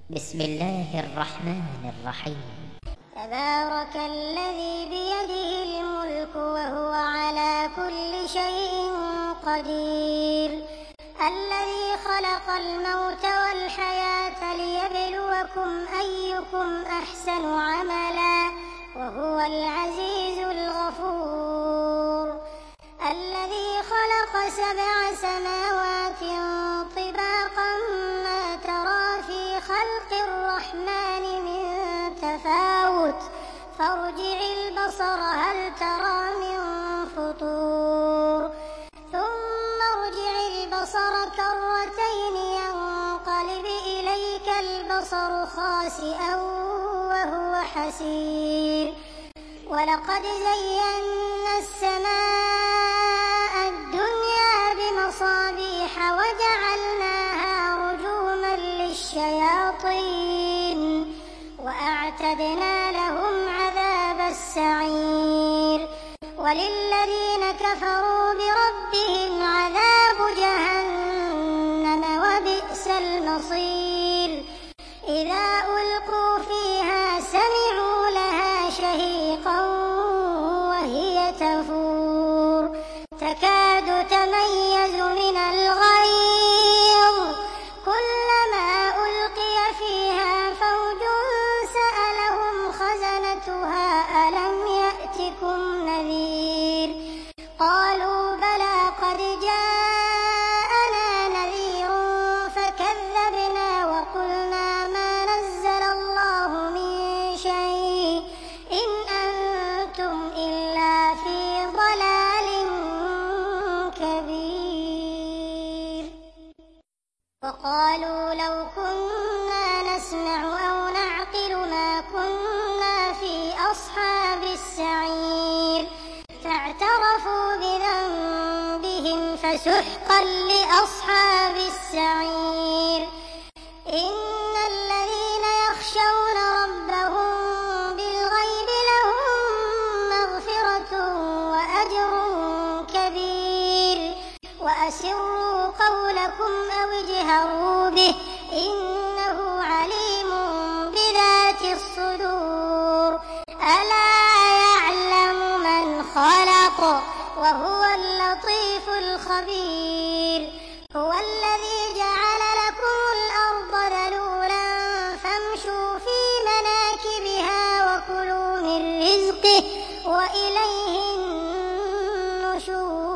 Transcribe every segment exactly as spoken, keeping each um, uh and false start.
بسم الله الرحمن الرحيم. تبارك الذي بيده الملك وهو على كل شيء قدير، الذي خلق الموت والحياة ليبلوكم أيكم أحسن عملا وهو العزيز الغفور، الذي خلق سبع سماوات طباقا ما ترى في خلق الرحمن من تفاوت فارجع البصر هل ترى من فطور ثم ارجع البصر كرتين ينقلب إليك البصر خاسئا وهو حسير، ولقد زينا السماء الدنيا بمصابيح وجعلناها رجوما للشياطين وأعتدنا لهم عذاب السعير، وللذين كفروا بربهم عذاب جهنم وبئس المصير، إذا ألقوا فيها سمعوا لها شهيقا وهي تفور تكاد تميز من الغيظ، كلما ألقي فيها فوج سألهم خزنتها ألم يأتكم نذير، قالوا بلى قد جاءنا نذير فكذبنا وقلنا ما نزل الله من شيء إن أنتم إلا في ضلال كبير، وقالوا لو كنا نسمع أو نعقل ما كنا في أصحاب السعير، فاعترفوا بذنبهم فسحقا لأصحاب السعير، إن الذين يخشون ربهم بالغيب لهم مغفرة وأجر كبير، وأسروا قولكم أو اجهروا به إنه عليم بذات الصدور، ألا يعلم من خلق وهو اللطيف الخبير، هو الذي جعل لكم الأرض ذلولا فامشوا في مناكبها وكلوا من رزقه وإليه النشور،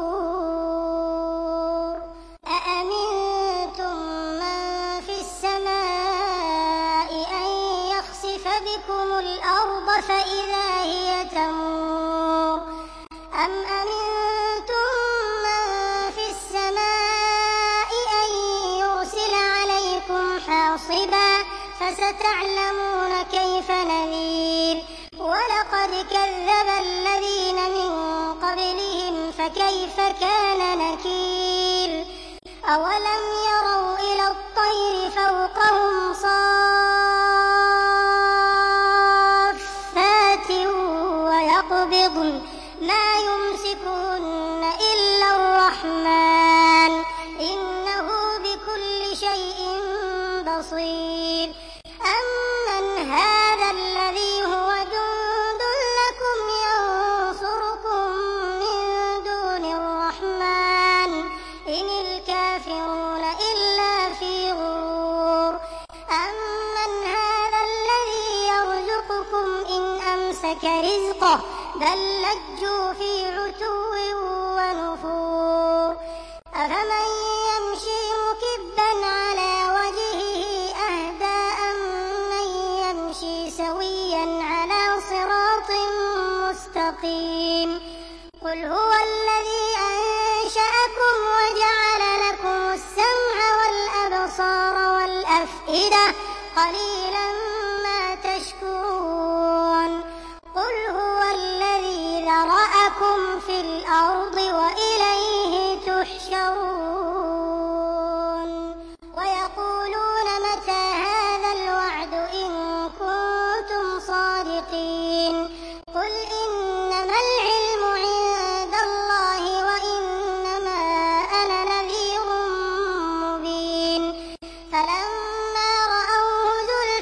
أأمنتم من في السماء أن يخسف بكم الأرض فإذا هي تمور، أم أمنتم من في السماء أن يرسل عليكم حاصبا فستعلمون كيف نذير، ولقد كذب الذين من قبلهم فكيف كان نكير، أولم يروا إلى الطير فوقهم صافات ويقبضن ما يمسكهن إلا الرحمن إنه بكل شيء بصير، أمن هذا الذي هو جند لكم ينصركم من دون الرحمن إن الكافرون إلا في غرور، أمن هذا الذي يرزقكم إن أمسك رزقه بل لجوا في عتو ونفور، أفمن يمشي مكبا على وجهه أهدى أمن يمشي سويا على صراط مستقيم، قل هو الذي أنشأكم وجعل لكم السمع والأبصار والأفئدة قليلا ما تشكرون، قل هو الذي ذرأكم في الأرض وإليه تحشرون، ويقولون متى هذا الوعد إن كنتم صادقين، قل إنما العلم عند الله وإنما أنا نذير مبين، فلما رأوه زلفى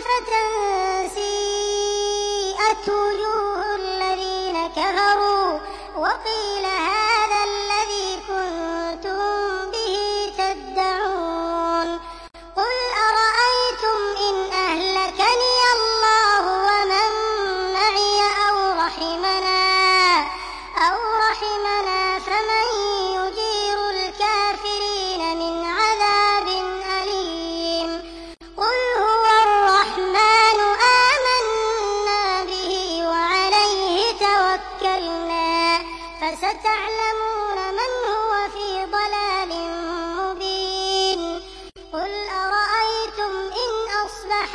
وقيل هذا الذي كنتم به تدعون قل أرأيتم إن أهلكني الله ومن معي أو رحمنا أو رحمنا فمن يجير الكافرين من عذاب أليم قل هو الرحمن آمنا به وعليه توكلنا فستعلمون من هو في ضلال مبين قل أرأيتم إن أصبح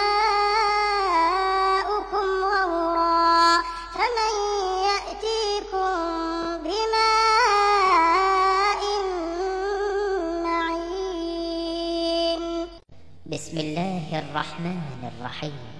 ماؤكم غورا فمن يأتيكم بماء معين. بسم الله الرحمن الرحيم.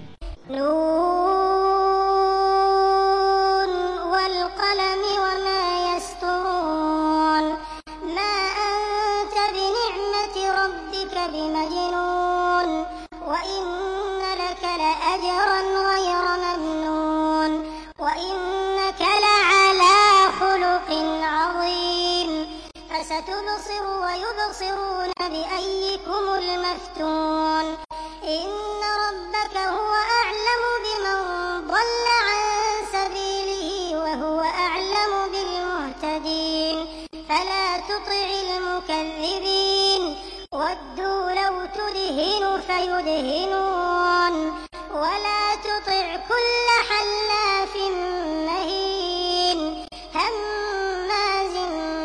نون والقلم وما يسطرون ما أنت بنعمة ربك بمجنون وإن لك لأجرا غير ممنون وإنك لعلى خلق عظيم فستبصر ويبصرون بأيكم المفتون إن ربك هو أعلم بمن ضل عن سبيله وهو أعلم بالمهتدين فلا تطع المكذبين ودوا لو تدهن فيدهنون ولا تطع كل حلاف مهين هماز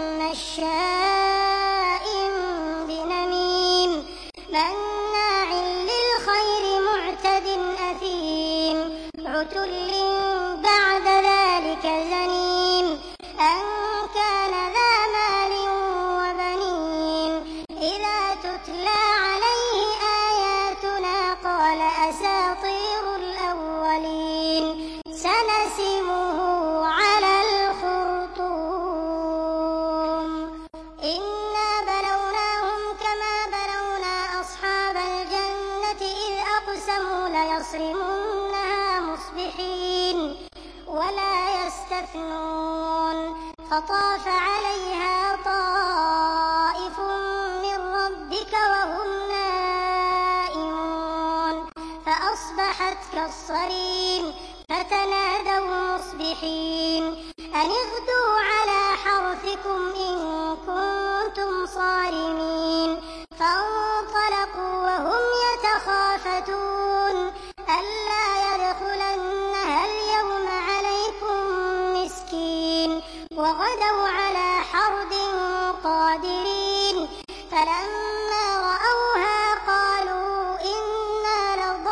مشاء بنميم مناع للخير معتد أثيم عتل بعد ذلك زنيم أن كان ذا مال وبنين إذا تتلى عليه آياتنا قال أساطير الأولين سنسمه على الخرطوم إنا بلوناهم كما بلونا أصحاب الجنة إذ أقسموا ليصرمنها مصبحين ولا يستثنون فطاف عليها طائف من ربك وهم نائمون فأصبحت كالصريم فتنادوا مصبحين أن اغدوا على حرثكم إن كنتم صارمين فانطلقوا وهم يتخافتون ألا يدخلنها اليوم عليكم مسكين وغدوا على حرد قادرين فلما رأوها قالوا إنا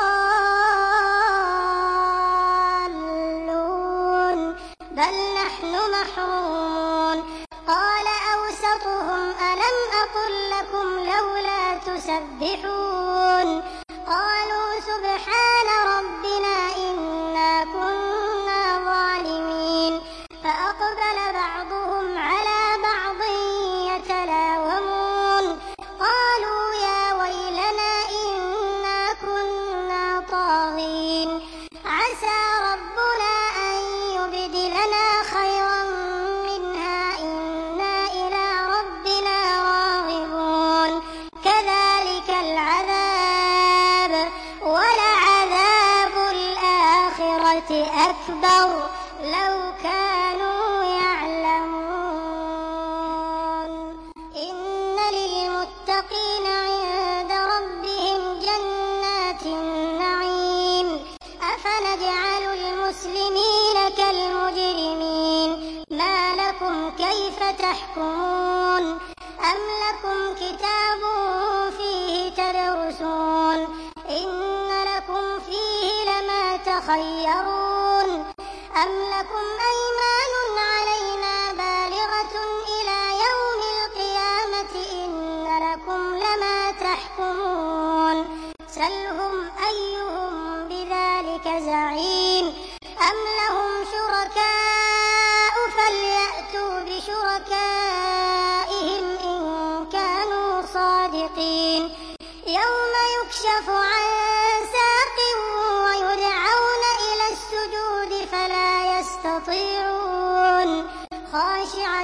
لضالون بل نحن محرومون قال أوسطهم ألم أقل لكم لولا تسبحون قالوا سبحان ربنا إنا كنا ظالمين فأقبل بعضهم على بعض يتلاومون قالوا يا ويلنا إنا كنا طاغين عسى ربنا أن يبدلنا خيرا منها إنا إلى ربنا راغبون كذلك العذاب ولعذاب الآخرة أكبر لو كانوا يعلمون إن للمتقين عند ربهم جنات النعيم أفنجعل المسلمين كالمجرمين ما لكم كيف تحكمون أم لكم كتاب فيه تدرسون إن لكم فيه لما تخيرون أم لكم أيمان علينا بالغة إلى يوم القيامة إن لكم لما تحكمون سلهم أيهم بذلك زعيم أم لهم شركاء فليأتوا بشركائهم إن كانوا صادقين يوم يكشف عن ساق ويدعون إلى السجود فلا يستطيعون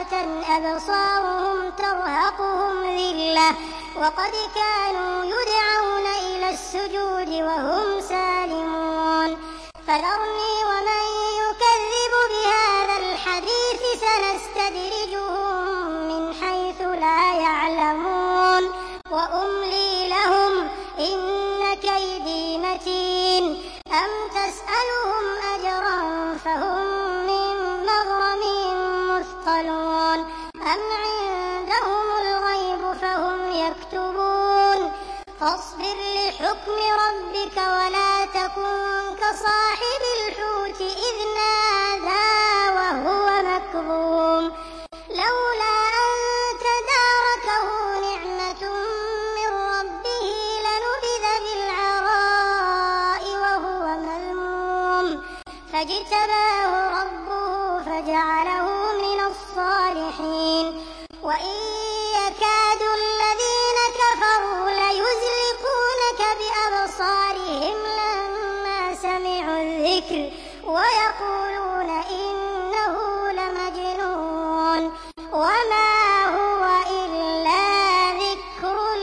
خاشعة أبصارهم ترهقهم ذلة وقد كانوا يدعون إلى السجود وهم سالمون فذرني ومن يكذب بهذا الحديث سنستدرجهم من حيث لا يعلمون وأملي لهم إن كيدي متين أم تسألهم أجرا فهم من مغرم مثقلون أم عندهم الغيب فهم يكتبون فاصبر لحكم ربك ولا تكن كصاحب الحوت إذ نادى وهو مكظوم لولا أن تداركه نعمة من ربه لنبذ بالعراء وهو مذموم فاجتباه ربه فجعله من الصالحين وإن يكاد الذين كفروا ليزلقونك بأبصارهم لما سمعوا الذكر ويقولون إنه لمجنون وما هو إلا ذكر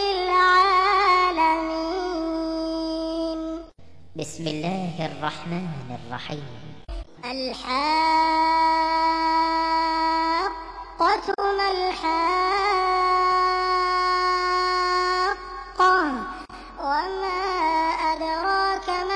للعالمين. بسم الله الرحمن الرحيم. الحاقة ما الحاقة وما أدراك ما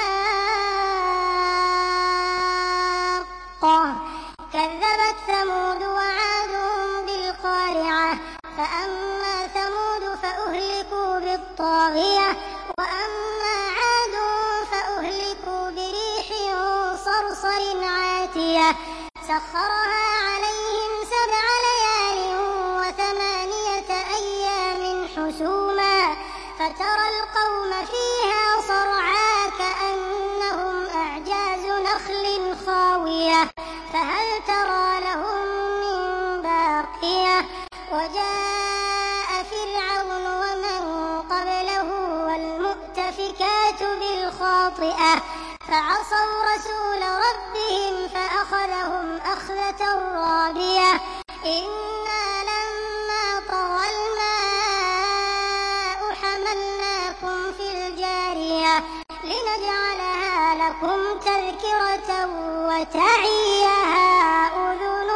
الحاقة كذبت ثمود وعاد بالقارعة فأما ثمود فأهلكوا بالطاغية وأما عاد فأهلكوا بريح صرصر عاتية سخرها عليهم سبع ليال وثمانية أيام حسوما فترى القوم فيها صرعى كأنهم أعجاز نخل خاوية فهل ترى لهم من باقية وجاء فرعون ومن قبله والمؤتفكات بالخاطئة فعصوا رسول ربهم فأخذهم أخذة رابية إنا لما طغى الماء حملناكم في الجارية لنجعلها لكم تذكرة وتعيها أذن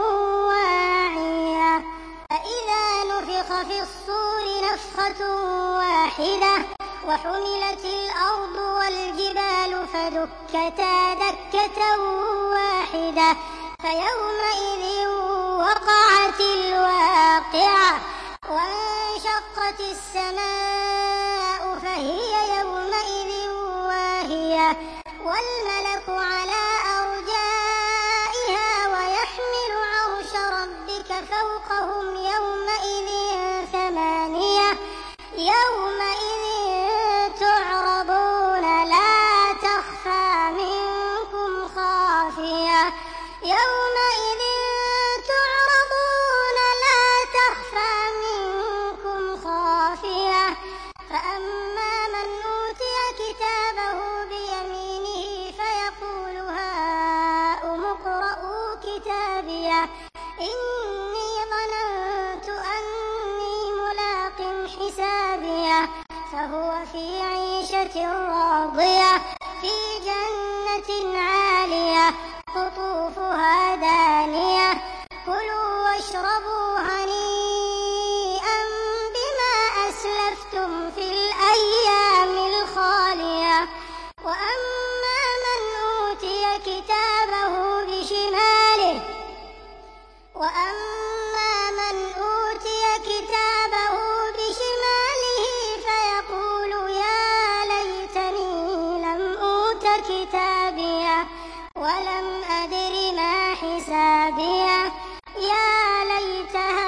واعية فإذا نفخ في الصور نفخة واحدة وحملت الأرض والجبال فدكتا دكة واحدة فيومئذ وقعت الواقعة وانشقت السماء فهي يومئذ واهية والملك على أرجائها ويحمل عرش ربك فوقهم يومئذ ثمانية يومئذ تعرضون لا تخفى منكم خافية يومئذ تعرضون لا تخفى منكم خافية فأما من أوتي كتابه بيمينه فيقول هاؤم اقرءوا كتابيه إني ظننت أني ملاق حسابيه فهو في عيشة راضية في جنة عالية قطوفها دانية كلوا واشربوا هنيئا بما أسلفتم في الأيام الخالية وأما من أوتي كتابه بشماله وأما من أوتي كتابه بشماله فيقول يا ليتني لم أوت كتابيه ولم أدر ما حسابيه يا ليتها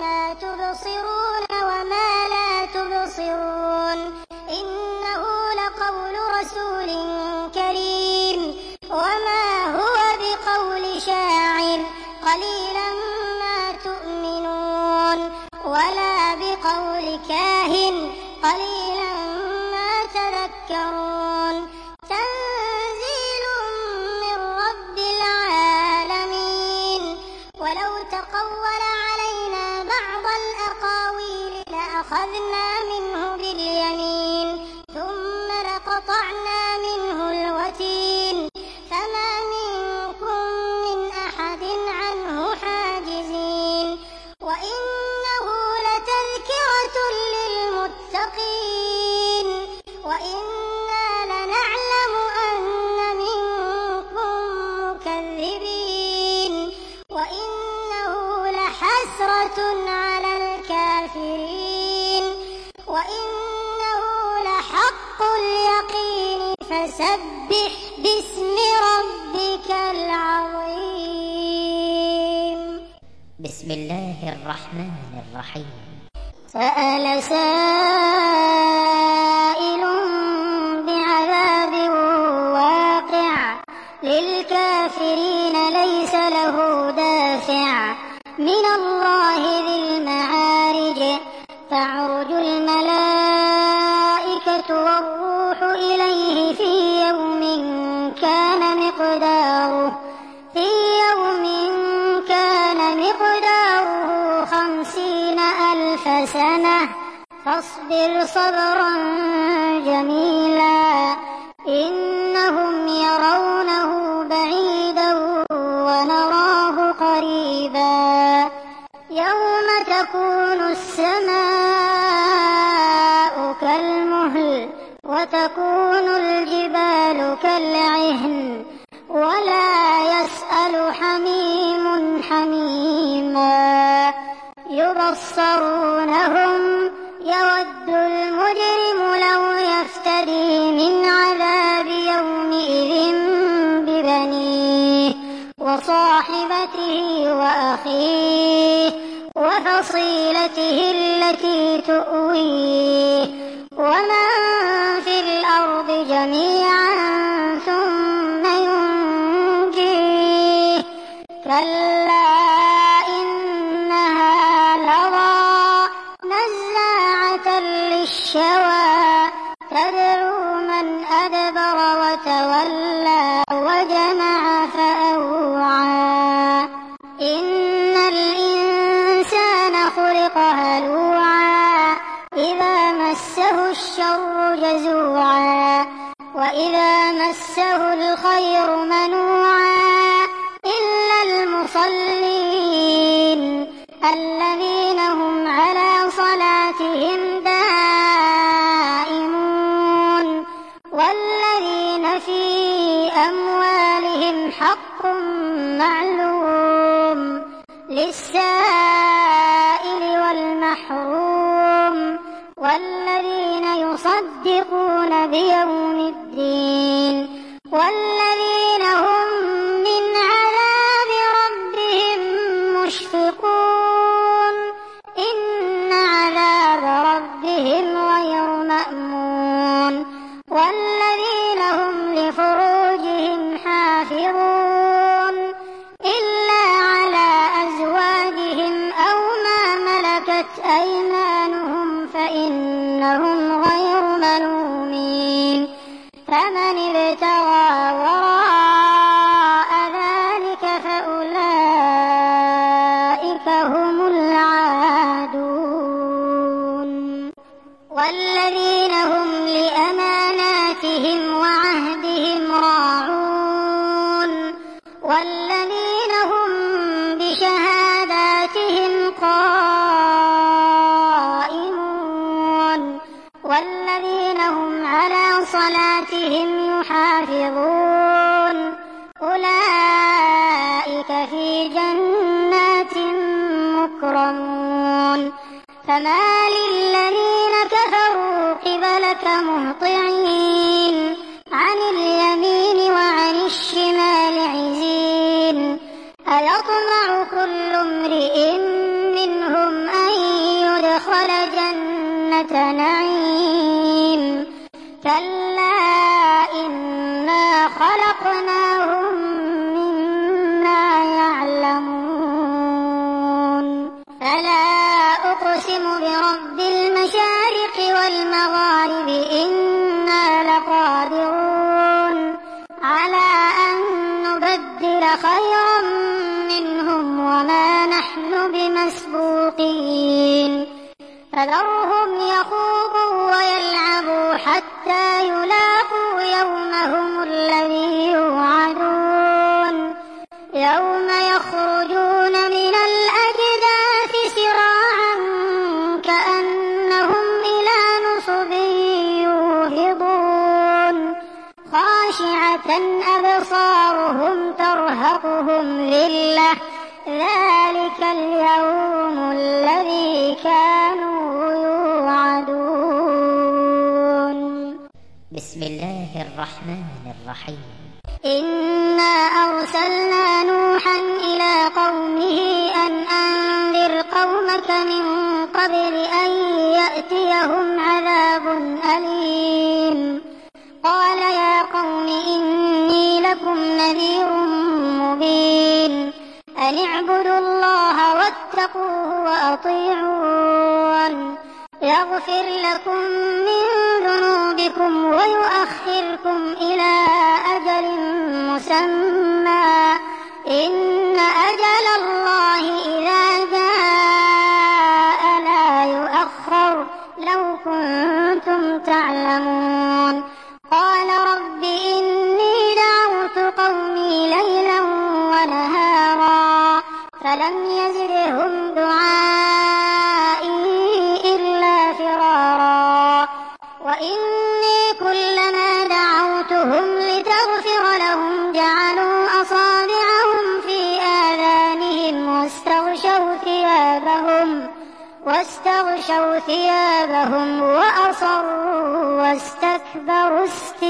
ما تبصرون وما لا تبصرون إنه لقول رسول كريم وما هو بقول شاعر قليلا ما تؤمنون ولا بقول كاهن قليلا ما تذكرون تنزيل من رب العالمين ولو تقول علينا بعض الأقاويل لأخذنا منه باليمين ثم لقطعنا منه الوتين فما منكم من أحد عنه حاجزين وإنه لتذكرة للمتقين وإنا لنعلم أن منكم مكذبين وإنه لحسرة على الكافرين وإنه لحق اليقين فسبح باسم ربك العظيم. بسم الله الرحمن الرحيم. سأل سائل بعذاب واقع للكافرين ليس له دافع من الله ذي المعارج تعرج الملائكة والروح إليه في يوم كان مقداره في يوم كان مقداره خمسين ألف سنة فاصبر صبرا جميلا إنهم يرونه بعيدا ونراه قريبا يوم تكون السماء كالمهل وتكون الجبال كالعهن ولا يسأل حميم حميما يبصرونهم يود المجرم لو يفتدي من عذاب يومئذ ببنيه وصاحبته وأخيه وفصيلته التي تؤويه ومن في الأرض جميعا ثم ينجيه كلا إنها لظى نزاعة للشوى تدعو من أدبر وتولى وجمع فأوعى إن الإنسان خلق هلوعا إذا مسه الشر جزوعا وإذا مسه الخير منوعا إلا المصلين الذين هم على صلاتهم دائمون والذين في أموالهم حق معلوم للسائل والمحروم والذين يصدقون بيوم الدين والذين هم من عذاب ربهم مشفقون إن عذاب ربهم غير مأمون والذين هم لفروجهم حافظون إلا على أزواجهم أو ما ملكت أيمانهم فإنهم غير ملومين فمن ابتغى وراء ذلك فأولئك هم العادون والذين هم لأماناتهم وعهدهم راعون والذين هم بشهاداتهم قائمون والذين هم على صلاتهم يحافظون أولئك في جنات مكرمون فما للذين كفروا قبلك مهطعين عن اليمين وعن الشمال عزين أيطمع كل امرئ منهم جنة نعيم كلا إنا خلقناهم مما يعلمون فلا أقسم برب المشارق والمغارب إنا لقادرون على أن نبدل خيرا منهم وما نحن بمسبوقين فذرهم يخوضوا ويلعبوا حتى يلاقوا يومهم الذي يوعدون يوم يخرجون من الأجداث سراعا كأنهم إلى نصب يوهضون خاشعة أبصارهم ترهقهم ذلة ذلك اليوم الذي كانوا يوعدون. بسم الله الرحمن الرحيم. إنا أرسلنا نوحا إلى قومه أن أنذر قومك من قبل أن يأتيهم عذاب أليم قال يا قوم إني لكم نذير مبين أن اعبدوا الله واتقوه وأطيعون يغفر لكم من ذنوبكم ويؤخركم إلى أجل مسمى إن أجل الله إذا جاء لا يؤخر لو كنتم تعلمون قال رب إني دعوت قومي ليلا ونهارا فلم يزدهم دعائي إلا فرارا وإني كلما دعوتهم لتغفر لهم جعلوا أصابعهم في آذانهم واستغشوا ثيابهم واستغشوا ثيابهم وأصروا واستكبروا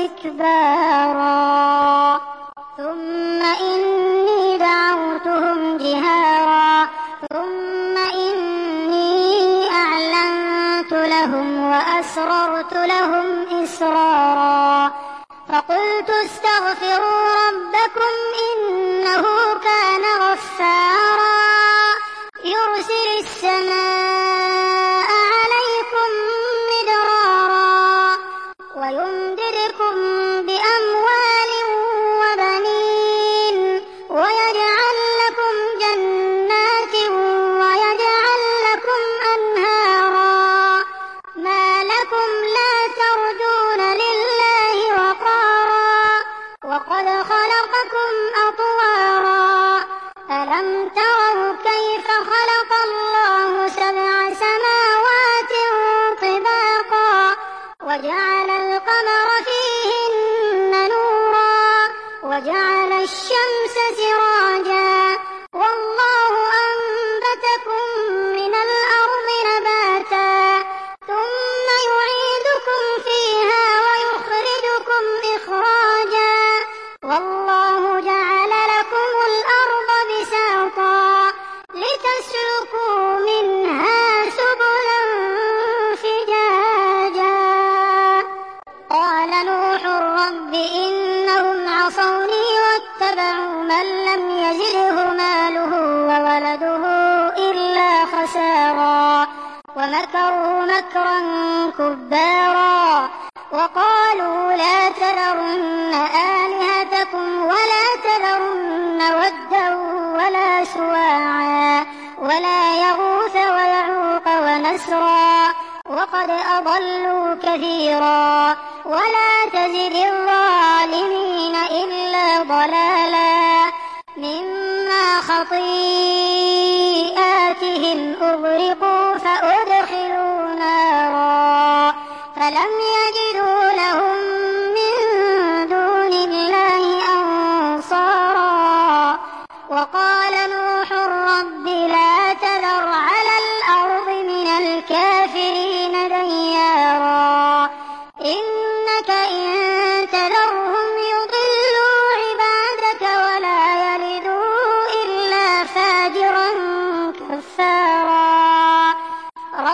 استكبارا ثم إني دعوتهم جهارا ثم إني أعلنت لهم وأسررت لهم إسرارا فقلت استغفروا ربكم إنه كان غفارا يرسل السماء عليكم مدرارا ويمددكم بأموال وبنين ويجعل لكم جنات ويجعل لكم أنهارا ما لكم لا ترجون لله وقارا وقد خلقكم أطوارا ألم تروا كيف خلق الله سبع سماوات طباقا وجعل القمر فيهن نورا وجعل الشمس سراجا والله أنبتكم من الأرض نباتا ثم يعيدكم فيها ويخرجكم إخراجا والله جعل لكم الأرض بساطا لتسلكوا منها سبلا فجاجا قال نوح رب إنهم عصوني واتبعوا من لم يزده ماله وولده إلا خسارا ومكروا مكرا كبارا وقالوا لا تذرن آلهتكم ولا تذرن ودا ولا سواعا ولا يغوث ويعوق ونسرا وقد أضلوا كثيرا ولا تزد الظالمين إلا ضلالا مما خطيئاتهم أغرقوا فأدخلوا نارا فلم يجدوا لهم من دون الله أنصارا وقال نوح رب لا تذر على الأرض من الكافرين ديارا إنك إن تذرهم يضلوا عبادك ولا يلدوا إلا فاجرا كفارا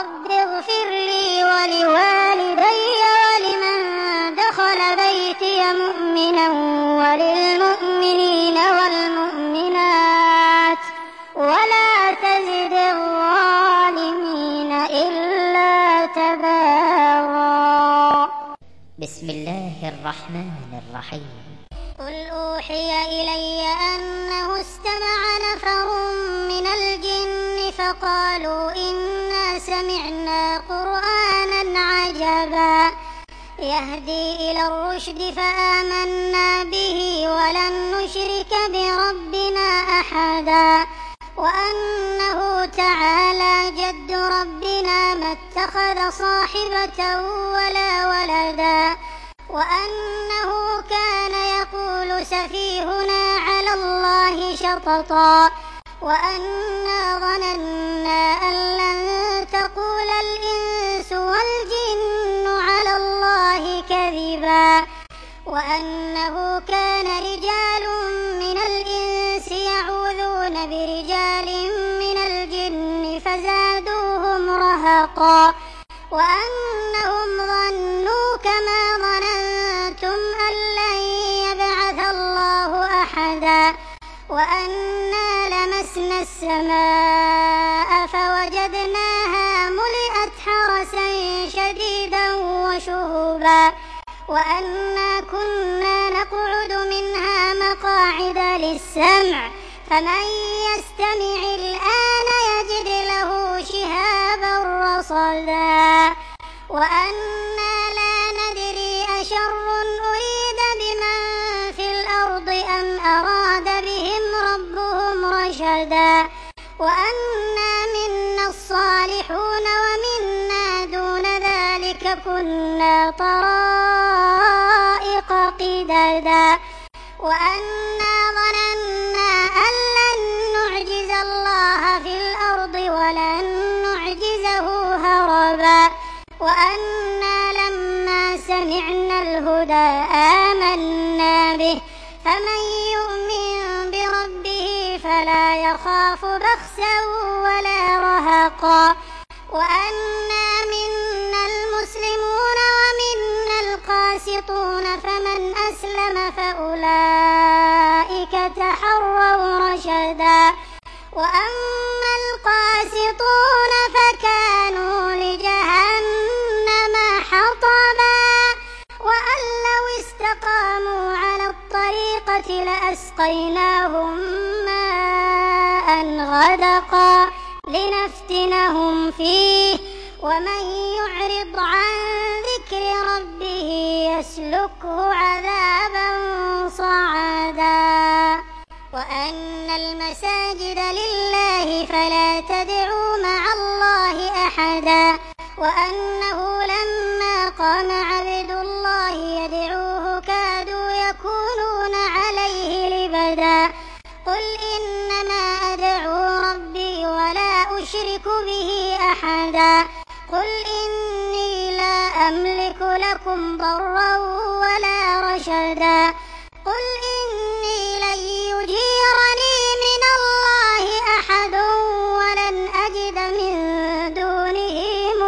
بسم الله الرحمن الرحيم. قل أوحي إلي أنه استمع نفر من الجن فقالوا إنا سمعنا قرآنا عجبا يهدي إلى الرشد فآمنا به ولن نشرك بربنا أحدا وأنه تعالى جد ربنا ما اتخذ صاحبة ولا ولدا وأنه كان يقول سفيهنا على الله شططا وأنا ظننا أن لن تقول الإنس والجن على الله كذبا وأنه كان رجال من الإنس يعوذون برجال من الجن فزادوهم رهقا وأنهم ظنوا كما ظننتم أن لن يبعث الله أحدا وأنا لمسنا السماء فوجدناها ملئت حرسا شديدا وشهبا وأنا كنا نقعد منها مقاعد للسمع فمن يستمع الآن يجد له شهابا رصدا وأنا لا ندري أشر أريد بمن في الأرض أم أراد بهم ربهم رشدا وأنا منا الصالحون ومنا دون ذلك كنا طرائق قددا وأنا ظننا أن لن نعجز الله في الأرض ولن نعجزه هربا وأنا لما سمعنا الهدى آمنا به فمن يؤمن بربه فلا يخاف بخسا ولا رهقا وأنا منا المسلمون ومنا القاسطون فمن أسلم فأولئك تحروا رشدا وأما القاسطون فكانوا لجهنم حطبا وأن لو استقاموا على الطريقة لأسقيناهم ماء غدقا لنفتنهم فيه ومن يعرض عن ذكر ربه يسلكه عذابا صعدا وأن المساجد لله فلا تدعوا مع الله أحدا وأنه لما قام عبد الله يدعوه كادوا يكونون عليه لبدا قل إنما أدعو ربي ولا أشرك به أحدا قل إني لا أملك لكم ضرا ولا رشدا قل إني لن يجيرني من الله أحد ولن أجد من دونه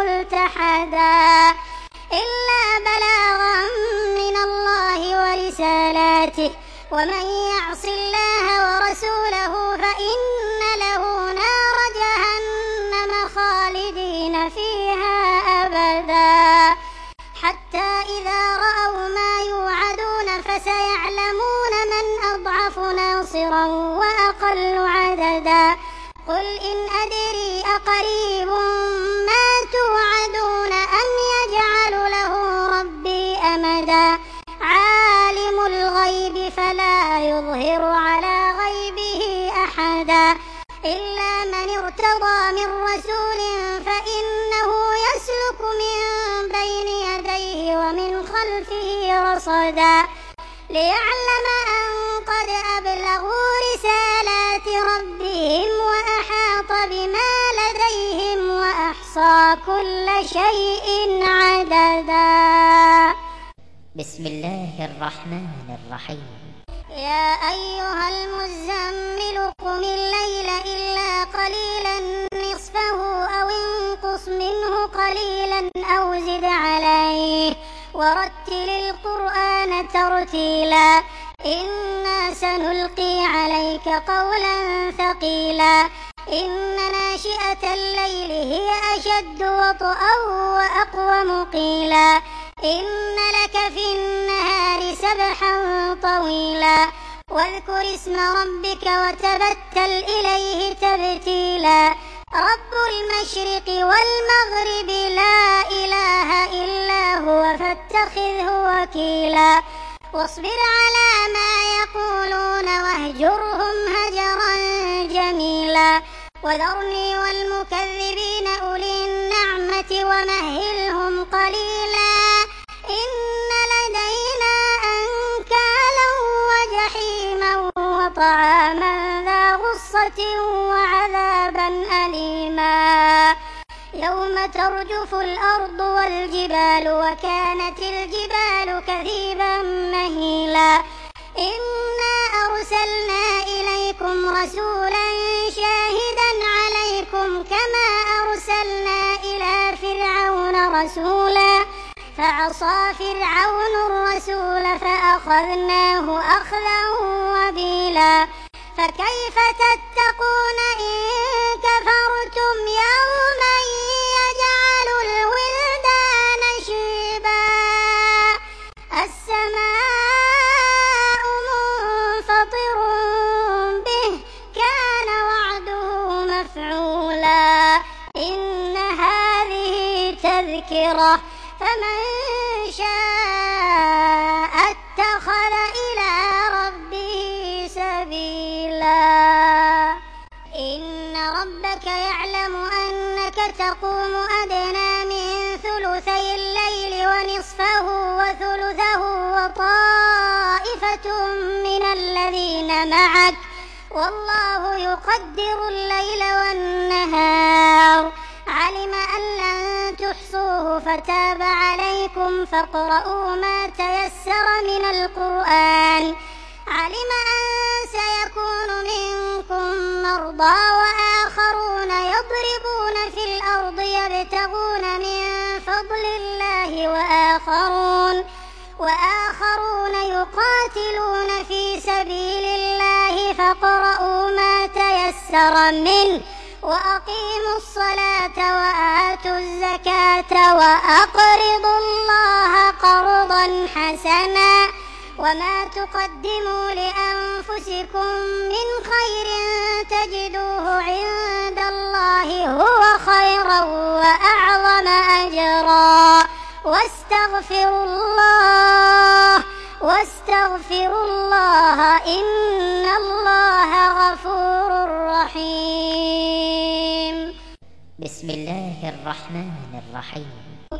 ملتحدا إلا بلاغا من الله ورسالاته ومن يعص الله ورسوله فإن له نار جهنم خالدين فيها أبدا حتى إذا رأوا ما يوعدون فسيعلمون من أضعف ناصرا وأقل عددا قل إن أدري أقريب ما توعدون أم يجعل له ربي أمدا عالم الغيب فلا يظهر على غيبه أحدا إلا من ارتضى من رسول فإنه يسلك من بين يديه ومن خلفه رصدا ليعلم أن قد أبلغوا رسالات ربهم وأحاط بما لديهم وأحصى كل شيء عددا. بسم الله الرحمن الرحيم. يا أيها المزمل قم الليل إلا قليلا نصفه أو انقص منه قليلا أو زد عليه ورتل القرآن ترتيلا إنا سنلقي عليك قولا ثقيلا إن ناشئة الليل هي أشد وطئا وأقوم قيلا إن لك في النهار سبحا طويلا واذكر اسم ربك وتبتل إليه تبتيلا رب المشرق والمغرب لا إله إلا هو فاتخذه وكيلا واصبر على ما يقولون واهجرهم هجرا جميلا وذرني والمكذبين أولي النعمة ومهلهم قليلا إن لدينا أنكالا وجحيما وطعاما ذا غصة وعذابا أليما يوم ترجف الأرض والجبال وكانت الجبال كثيبا مهيلا إنا أرسلنا إليكم رسولا شاهدا عليكم كما أرسلنا إلى فرعون رسولا فعصى فرعون الرسول فأخذناه أخذا وبيلا فكيف تتقون إن كفرتم يوما يجعل الولدان شيبا السماء منفطر به كان وعده مفعولا إن هذه تذكرة فمن شاء اتخذ إلى ربه سبيلا إن ربك يعلم أنك تقوم أدنى من ثلثي الليل ونصفه وثلثه وطائفة من الذين معك والله يقدر الليل والنهار علم أن لن تحصوه فتاب عليكم فاقرؤوا ما تيسر من القرآن علم أن سيكون منكم مرضى وآخرون يضربون في الأرض يبتغون من فضل الله وآخرون وآخرون يقاتلون في سبيل الله فاقرؤوا ما تيسر منه وأقيموا الصلاة وآتوا الزكاة وأقرضوا الله قرضا حسنا وما تقدموا لأنفسكم من خير تجدوه عند الله هو خيرا وأعظم أجرا واستغفروا الله واستغفروا الله إن الله غفور رحيم بسم الله الرحمن الرحيم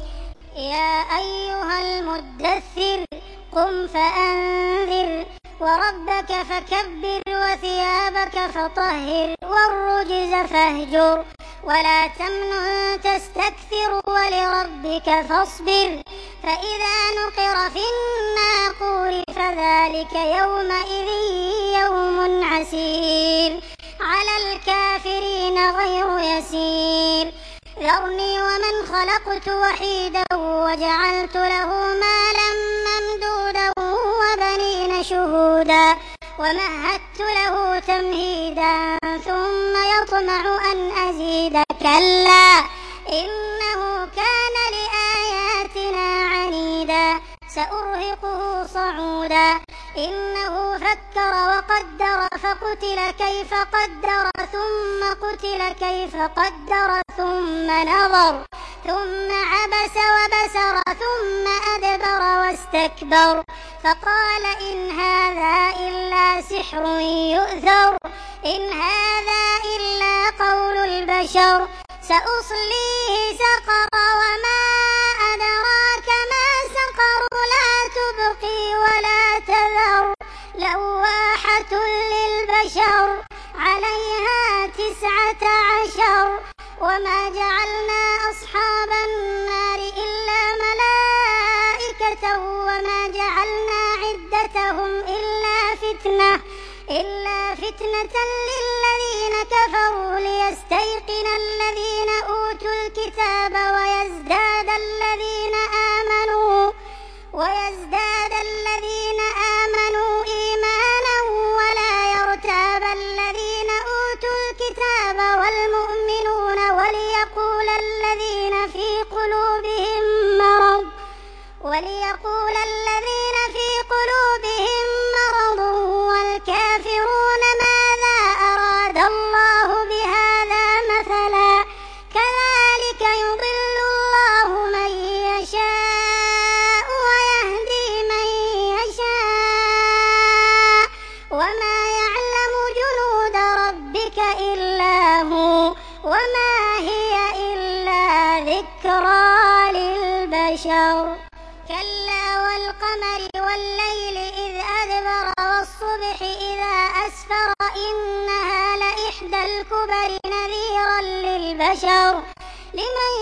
يا أيها المدثر قم فأنذر وربك فكبر وثيابك فطهر والرجز فاهجر ولا تمنن تستكثر ولربك فاصبر فإذا نقر في الناقور فذلك يومئذ يوم عسير على الكافرين غير يسير ذرني ومن خلقت وحيدا وجعلت له مالا ممدودا وبنين شهودا ومهدت له تمهيدا ثم يطمع أن أزيد كلا إنه كان لآياتنا عنيدا سأرهقه صعودا إنه فكر وقدر فقتل كيف قدر ثم قتل كيف قدر ثم نظر ثم عبس وبسر ثم أدبر واستكبر فقال إن هذا إلا سحر يؤثر إن هذا إلا قول البشر سأصليه سقر وما أدراك ما سقر لا تبقي ولا تذر لواحة للبشر عليها تسعة عشر وما جعلنا أصحاب النار إلا ملائكة وما جعلنا عدتهم إلا فتنة إلا فتنة للذين كفروا ليستيقن الذين أوتوا الكتاب ويزداد الذين آمنوا ويزداد الذين آمنوا إيمانا ولا يرتاب الذين أوتوا الكتاب والمؤمنون وليقول الذين في قلوبهم مرض وليقول الذين في قلوبهم مرض والكافرون ماذا أراد الله بهذا مثلا كذلك يضل الله من يشاء ويهدي من يشاء وما يعلم جنود ربك إلا هو وما هي إلا ذكرى للبشر كلا والقمر والليل إذ أدبر والصبح إذا أسفر إنها لإحدى الكبر نذيرا للبشر لمن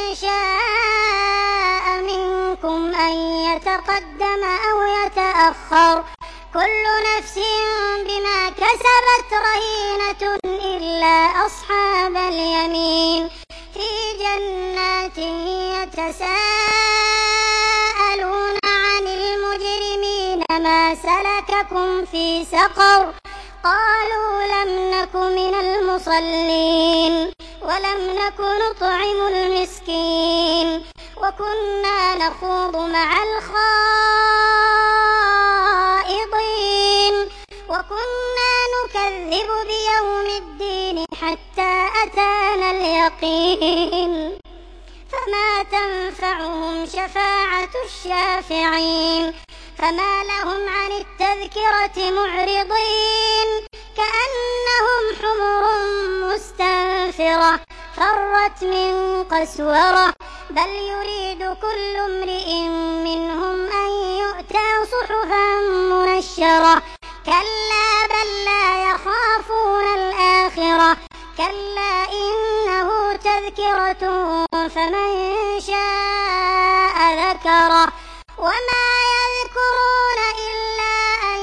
شاء منكم أن يتقدم أو يتأخر كل نفس بما كسبت رهينة إلا أصحاب اليمين في جنات يتساءلون عن المجرمين ما سلككم في سقر قالوا لم نك من المصلين ولم نك نطعم المسكين وكنا نخوض مع الخائضين وكنا نكذب بيوم الدين حتى أتانا اليقين فما تنفعهم شفاعة الشافعين فما لهم عن التذكرة معرضين كأنهم حمر مستنفرة فرت من قسورة بل يريد كل امرئ منهم أن يؤتى صحفا منشرة كلا بل لا يخافون الآخرة كلا إنه تذكرة فمن شاء ذكره وما يذكرون إلا أن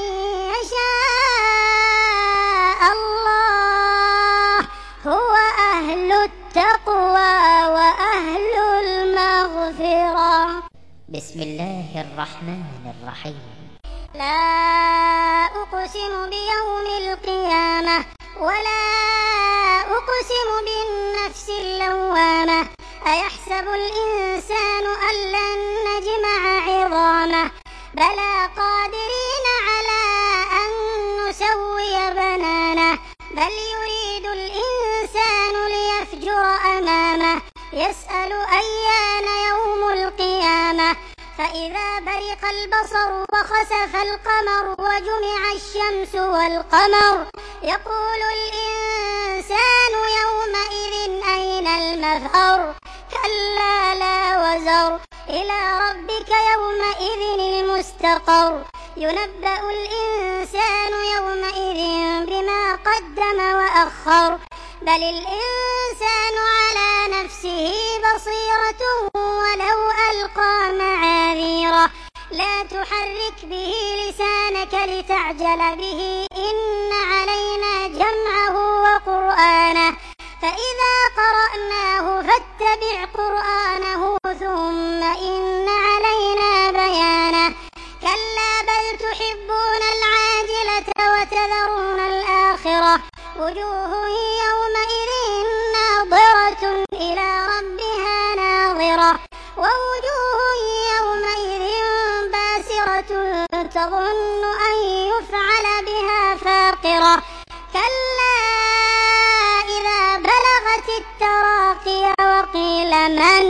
يشاء الله هو أهل التقوى وأهل المغفرة. بسم الله الرحمن الرحيم. لا أقسم بيوم القيامة ولا أقسم بالنفس اللوامة أيحسب الإنسان أن لن نجمع عظامه بلى قادرين على أن نسوي بنانه بل يريد الإنسان ليفجر أمامه يسأل أيان يوم القيامة فإذا برق البصر وخسف القمر وجمع الشمس والقمر يقول الإنسان يومئذ أين المفر كلا لا وزر إلى ربك يومئذ المستقر ينبأ الإنسان يومئذ بما قدم وأخر بل الإنسان على نفسه بصيرة ولو ألقى معاذيره لا تحرك به لسانك لتعجل به إن علينا جمعه وقرآنه فإذا قرأناه فاتبع قرآنه ثم إن علينا بيانه كلا بل تحبون العاجلة وتذرون الآخرة وجوه يومئذ ناظرة إلى ربها ناظرة ووجوه يومئذ باسرة تظن أن يفعل بها فاقرة كلا إذا بلغت التراقي وقيل من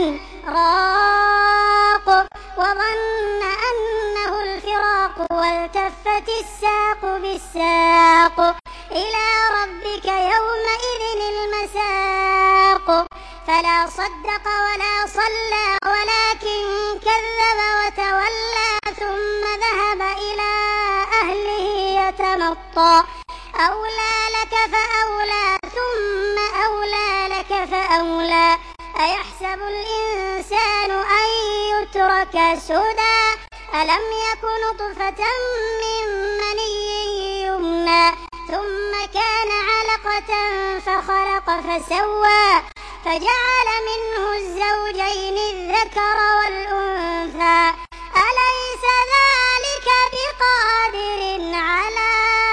راق وظن أنه الفراق والتفت الساق بالساق إلى ربك يومئذ المساق فلا صدق ولا صلى ولكن كذب وتولى ثم ذهب إلى أهله يتمطى أولى لك فأولى ثم أولى لك فأولى أيحسب الإنسان أن يترك سدى ألم يك نطفة من مني يمنى ثم كان علقة فخلق فسوى فجعل منه الزوجين الذكر والأنثى أليس ذلك بقادر على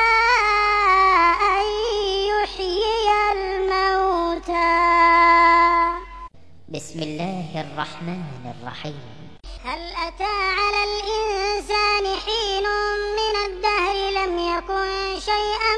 أن يحيي الموتى. بسم الله الرحمن الرحيم. هل أتى على الإنسان حين من الدهر لم يكن شيئا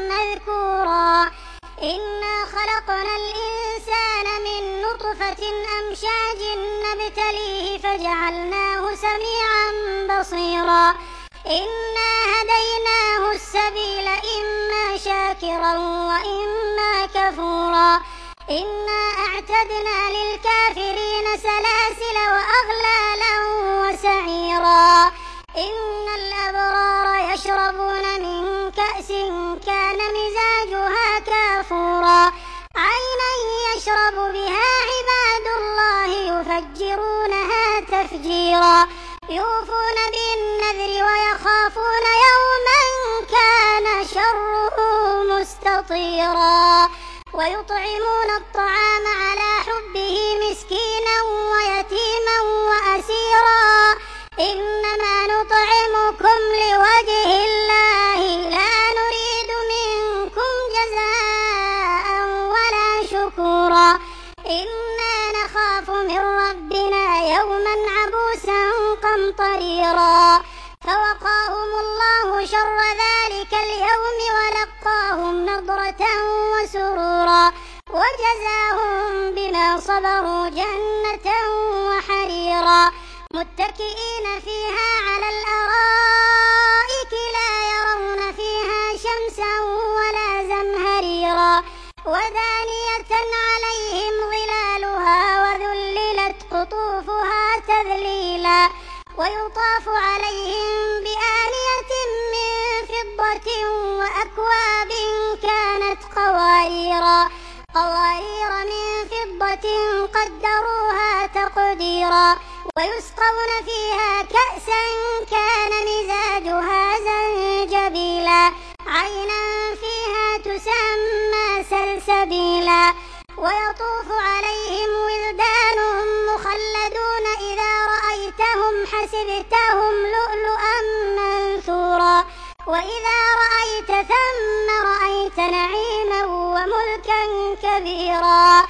مذكورا إنا خلقنا الإنسان من نطفة أمشاج نبتليه فجعلناه سميعا بصيرا إنا هديناه السبيل إما شاكرا وإما كفورا إنا أعتدنا للكافرين سلاسل وأغلالا وسعيرا إن الأبرار يشربون من كأس كان مزاجها كافورا عينا يشرب بها عباد الله يفجرونها تفجيرا يوفون بالنذر ويخافون يوما كان شره مستطيرا ويطعمون الطعام على حبه مسكينا ويتيما وأسيرا إنما نطعمكم لوجه الله لا نريد منكم جزاء ولا شكورا إنا نخاف من ربنا يوما عبوسا قمطريرا فوقاهم الله شر ذلك اليوم ولقاهم نضرة وسرورا وجزاهم بما صبروا جنة وحريرا متكئين فيها على الأرائك لا يرون فيها شمسا ولا زمهريرا ودانية عليهم ظلالها وذللت قطوفها تذليلا ويطاف عليهم بآنية من فضة وأكواب كانت قواريرا قوارير من فضة قدروها تقديرا ويسقون فيها كأسا كان مزاجها زنجبيلا عينا فيها تسمى سلسبيلا ويطوف عليهم ولدان مخلدون إذا رأيتهم حسبتهم لؤلؤا منثورا وإذا رأيت ثم رأيت نعيما وملكا كبيرا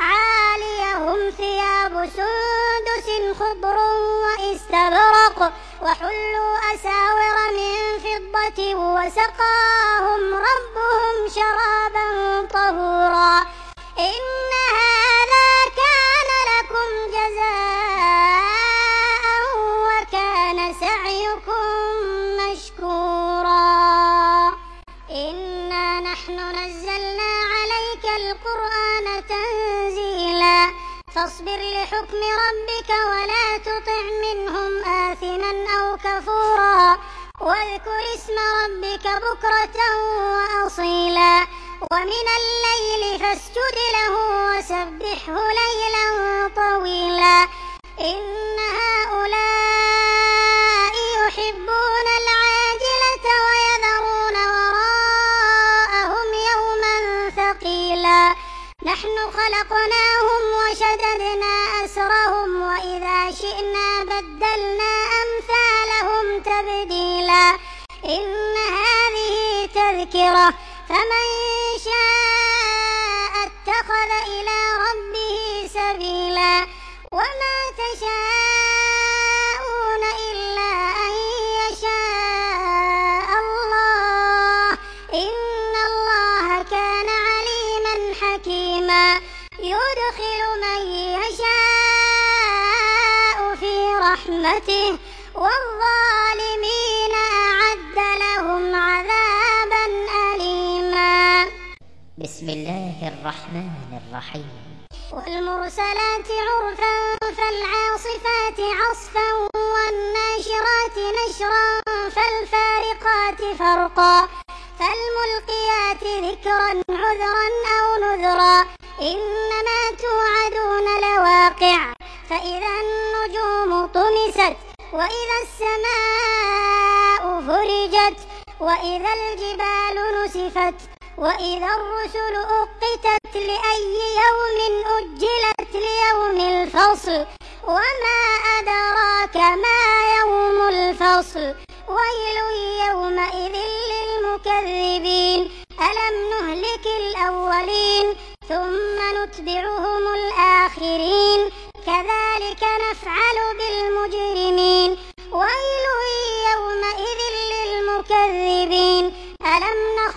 عاليهم ثياب سندس خضر واستبرق وحلوا أساور من فضة وسقاهم ربهم شرابا طهورا إن هذا كان لكم جزاء وكان سعيكم مشكورا إنا نحن نزلنا عليك القرآن تنزيلا فاصبر لحكم ربك ولا تطع منهم آثما أو كفورا واذكر اسم ربك بكرة وأصيلا ومن الليل فاسجد له وسبحه ليلا طويلا إن هؤلاء يحبون العاجلة ويذرون وراءهم يوما ثقيلا نحن خلقناهم وشددنا أسرهم وإذا شئنا بدلنا أمثالهم تبديلا إن هذه تذكرة فمن شاء اتخذ إلى ربه سبيلا وما تشاءون إلا أن يشاء الله إن الله كان عليما حكيما يدخل من يشاء في رحمته والظالمين أعد لهم عذابا أليما بسم الله الرحمن الرحيم والمرسلات عرفا فالعاصفات عصفا والناشرات نشرا فالفارقات فرقا فالملقيات ذكرا عذرا أو نذرا إنما توعدون لواقع فإذا النجوم طمست وإذا السماء فرجت وإذا الجبال نسفت وإذا الرسل أقتت لأي يوم أجلت ليوم الفصل وما أدراك ما يوم الفصل ويل يومئذ للمكذبين ألم نهلك الأولين ثم نتبعهم الآخرين كذلك نفعل بالمجرمين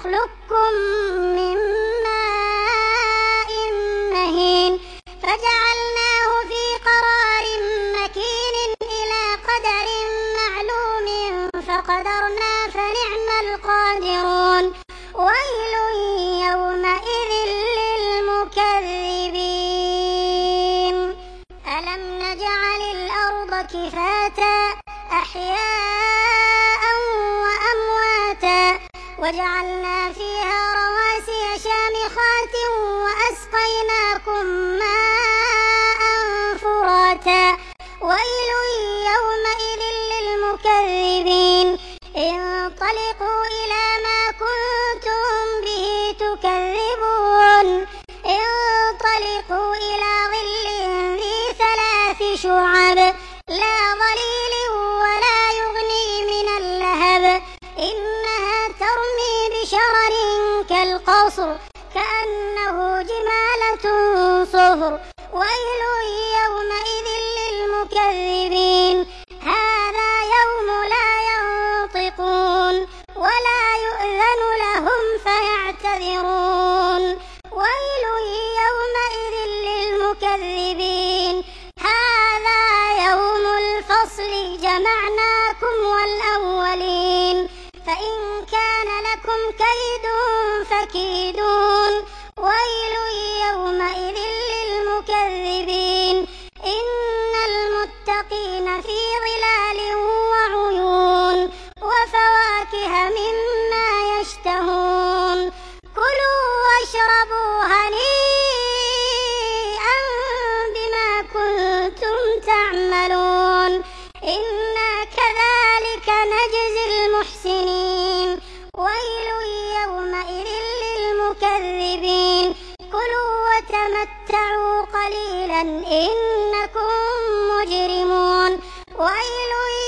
نخلقكم من ماء مهين فجعلناه في قرار مكين إلى قدر معلوم فقدرنا فنعم القادرون ويل يومئذ للمكذبين ألم نجعل الأرض كفاتا أحياء وأمواتا وجعلنا فيها رواسي شامخات وأسقيناكم ماء فراتا ويل يومئذ للمكذبين انطلقوا إلى ما كنتم به تكذبون انطلقوا إلى ظل ذي ثلاث شعب لا ظليل ولا يغني من اللهب إنها ترمي بشرر كالقصر كأنه جمالة صفر ويل يومئذ للمكذبين هذا يوم لا ينطقون ولا يؤذن لهم فيعتذرون ويل يومئذ للمكذبين هذا يوم الفصل جمعناكم والأولين فإن كان لكم كيد فكيدون ويل يومئذ للمكذبين إن المتقين في ظلال وعيون وفواكه مما يشتهون كلوا واشربوا هنيئا بما كنتم تعملون إنا كذلك نجزي المحسنين ويل يومئذ للمكذبين كلوا وتمتعوا قليلا إنكم مجرمون ويل